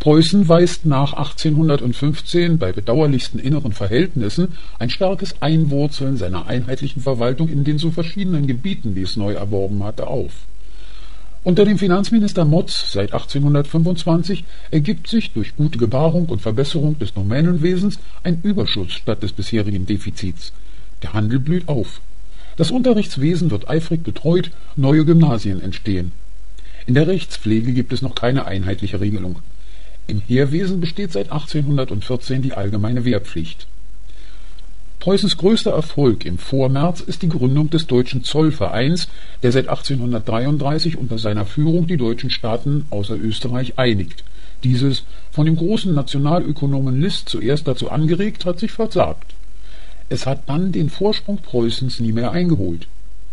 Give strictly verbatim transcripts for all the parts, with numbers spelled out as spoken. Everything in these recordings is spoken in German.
Preußen weist nach achtzehnhundertfünfzehn bei bedauerlichsten inneren Verhältnissen ein starkes Einwurzeln seiner einheitlichen Verwaltung in den so verschiedenen Gebieten, die es neu erworben hatte, auf. Unter dem Finanzminister Motz seit achtzehnhundertfünfundzwanzig ergibt sich durch gute Gebarung und Verbesserung des Domänenwesens ein Überschuss statt des bisherigen Defizits. Der Handel blüht auf. Das Unterrichtswesen wird eifrig betreut, neue Gymnasien entstehen. In der Rechtspflege gibt es noch keine einheitliche Regelung. Im Heerwesen besteht seit achtzehnhundertvierzehn die allgemeine Wehrpflicht. Preußens größter Erfolg im Vormärz ist die Gründung des Deutschen Zollvereins, der seit achtzehnhundertdreiunddreißig unter seiner Führung die deutschen Staaten außer Österreich einigt. Dieses, von dem großen Nationalökonomen List zuerst dazu angeregt, hat sich versagt. Es hat dann den Vorsprung Preußens nie mehr eingeholt.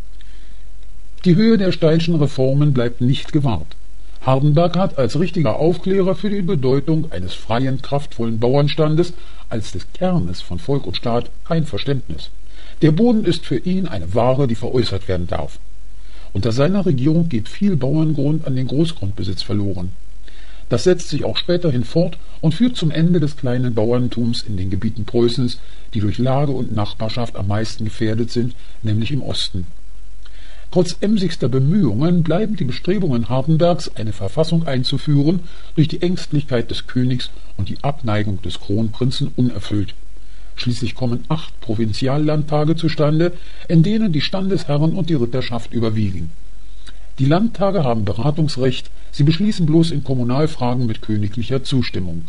Die Höhe der Steilschen Reformen bleibt nicht gewahrt. Hardenberg hat als richtiger Aufklärer für die Bedeutung eines freien, kraftvollen Bauernstandes als des Kernes von Volk und Staat kein Verständnis. Der Boden ist für ihn eine Ware, die veräußert werden darf. Unter seiner Regierung geht viel Bauerngrund an den Großgrundbesitz verloren. Das setzt sich auch späterhin fort und führt zum Ende des kleinen Bauerntums in den Gebieten Preußens, die durch Lage und Nachbarschaft am meisten gefährdet sind, nämlich im Osten. Trotz emsigster Bemühungen bleiben die Bestrebungen Hardenbergs, eine Verfassung einzuführen, durch die Ängstlichkeit des Königs und die Abneigung des Kronprinzen unerfüllt. Schließlich kommen acht Provinziallandtage zustande, in denen die Standesherren und die Ritterschaft überwiegen. Die Landtage haben Beratungsrecht, sie beschließen bloß in Kommunalfragen mit königlicher Zustimmung.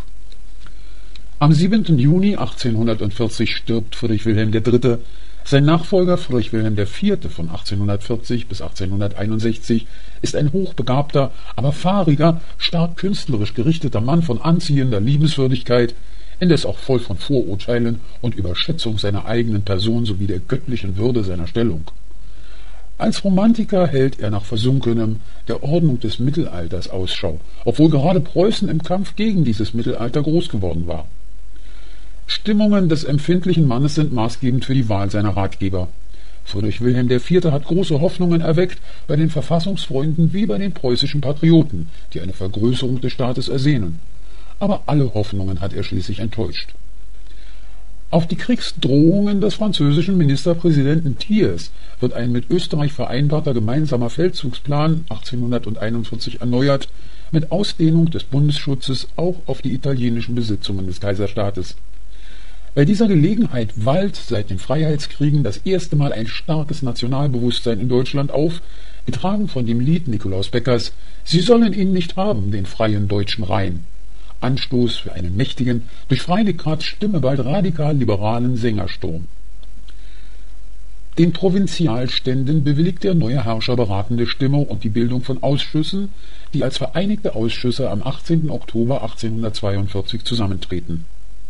Am siebenten Juni achtzehnhundertvierzig stirbt Friedrich Wilhelm der Dritte. Sein Nachfolger Friedrich Wilhelm der Vierte von achtzehnhundertvierzig bis achtzehnhunderteinundsechzig ist ein hochbegabter, aber fahriger, stark künstlerisch gerichteter Mann von anziehender Liebenswürdigkeit, indes auch voll von Vorurteilen und Überschätzung seiner eigenen Person sowie der göttlichen Würde seiner Stellung. Als Romantiker hält er nach versunkenem, der Ordnung des Mittelalters Ausschau, obwohl gerade Preußen im Kampf gegen dieses Mittelalter groß geworden war. Stimmungen des empfindlichen Mannes sind maßgebend für die Wahl seiner Ratgeber. Friedrich Wilhelm der Vierte hat große Hoffnungen erweckt bei den Verfassungsfreunden wie bei den preußischen Patrioten, die eine Vergrößerung des Staates ersehnen. Aber alle Hoffnungen hat er schließlich enttäuscht. Auf die Kriegsdrohungen des französischen Ministerpräsidenten Thiers wird ein mit Österreich vereinbarter gemeinsamer Feldzugsplan achtzehnhunderteinundvierzig erneuert, mit Ausdehnung des Bundesschutzes auch auf die italienischen Besitzungen des Kaiserstaates. Bei dieser Gelegenheit wallt seit den Freiheitskriegen das erste Mal ein starkes Nationalbewusstsein in Deutschland auf, getragen von dem Lied Nikolaus Beckers »Sie sollen ihn nicht haben, den freien deutschen Rhein«, Anstoß für einen mächtigen, durch Freiligraths Stimme bald radikal-liberalen Sängersturm. Den Provinzialständen bewilligt der neue Herrscher beratende Stimme und die Bildung von Ausschüssen, die als Vereinigte Ausschüsse am achtzehnten Oktober achtzehnhundertzweiundvierzig zusammentreten.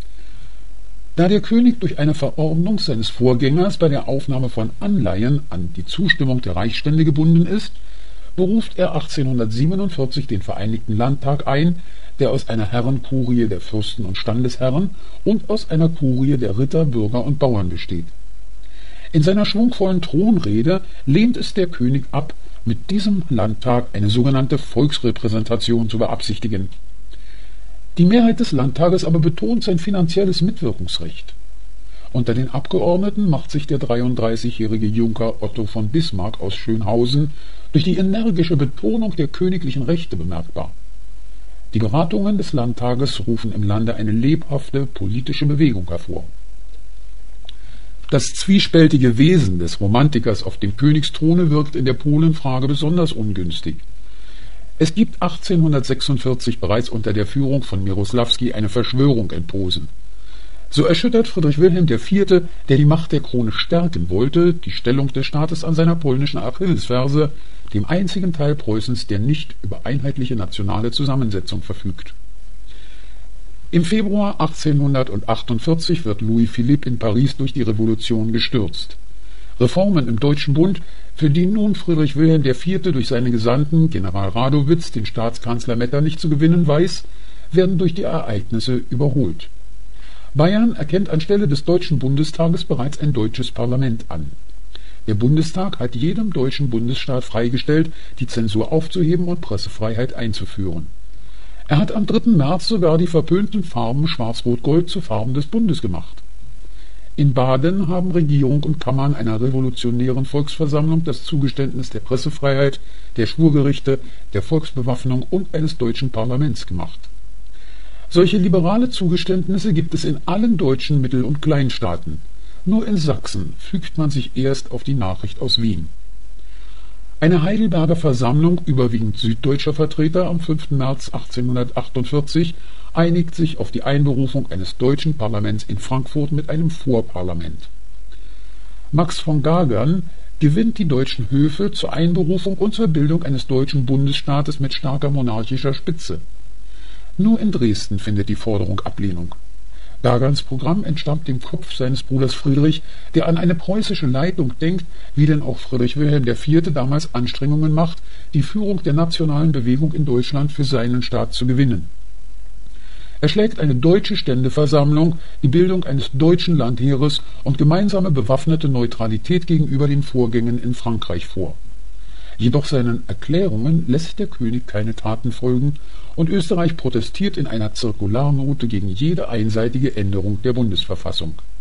Da der König durch eine Verordnung seines Vorgängers bei der Aufnahme von Anleihen an die Zustimmung der Reichsstände gebunden ist, beruft er achtzehnhundertsiebenundvierzig den Vereinigten Landtag ein, der aus einer Herrenkurie der Fürsten und Standesherren und aus einer Kurie der Ritter, Bürger und Bauern besteht. In seiner schwungvollen Thronrede lehnt es der König ab, mit diesem Landtag eine sogenannte Volksrepräsentation zu beabsichtigen. Die Mehrheit des Landtages aber betont sein finanzielles Mitwirkungsrecht. Unter den Abgeordneten macht sich der dreiunddreißigjährige Junker Otto von Bismarck aus Schönhausen durch die energische Betonung der königlichen Rechte bemerkbar. Die Beratungen des Landtages rufen im Lande eine lebhafte politische Bewegung hervor. Das zwiespältige Wesen des Romantikers auf dem Königsthrone wirkt in der Polenfrage besonders ungünstig. Es gibt achtzehnhundertsechsundvierzig bereits unter der Führung von Miroslawski eine Verschwörung in Posen. So erschüttert Friedrich Wilhelm der Vierte, der die Macht der Krone stärken wollte, die Stellung des Staates an seiner polnischen Achillesferse, dem einzigen Teil Preußens, der nicht über einheitliche nationale Zusammensetzung verfügt. Im Februar achtzehnhundertachtundvierzig wird Louis Philippe in Paris durch die Revolution gestürzt. Reformen im Deutschen Bund, für die nun Friedrich Wilhelm der Vierte durch seine Gesandten General Radowitz den Staatskanzler Metternich zu gewinnen weiß, werden durch die Ereignisse überholt. Bayern erkennt anstelle des Deutschen Bundestages bereits ein deutsches Parlament an. Der Bundestag hat jedem deutschen Bundesstaat freigestellt, die Zensur aufzuheben und Pressefreiheit einzuführen. Er hat am dritten März sogar die verpönten Farben Schwarz-Rot-Gold zu Farben des Bundes gemacht. In Baden haben Regierung und Kammern einer revolutionären Volksversammlung das Zugeständnis der Pressefreiheit, der Schwurgerichte, der Volksbewaffnung und eines deutschen Parlaments gemacht. Solche liberale Zugeständnisse gibt es in allen deutschen Mittel- und Kleinstaaten. Nur in Sachsen fügt man sich erst auf die Nachricht aus Wien. Eine Heidelberger Versammlung überwiegend süddeutscher Vertreter am fünften März achtzehnhundertachtundvierzig einigt sich auf die Einberufung eines deutschen Parlaments in Frankfurt mit einem Vorparlament. Max von Gagern gewinnt die deutschen Höfe zur Einberufung und zur Bildung eines deutschen Bundesstaates mit starker monarchischer Spitze. Nur in Dresden findet die Forderung Ablehnung. Gagerns Programm entstammt dem Kopf seines Bruders Friedrich, der an eine preußische Leitung denkt, wie denn auch Friedrich Wilhelm der Vierte damals Anstrengungen macht, die Führung der nationalen Bewegung in Deutschland für seinen Staat zu gewinnen. Er schlägt eine deutsche Ständeversammlung, die Bildung eines deutschen Landheeres und gemeinsame bewaffnete Neutralität gegenüber den Vorgängen in Frankreich vor. Jedoch seinen Erklärungen lässt der König keine Taten folgen, und Österreich protestiert in einer Zirkularnote gegen jede einseitige Änderung der Bundesverfassung.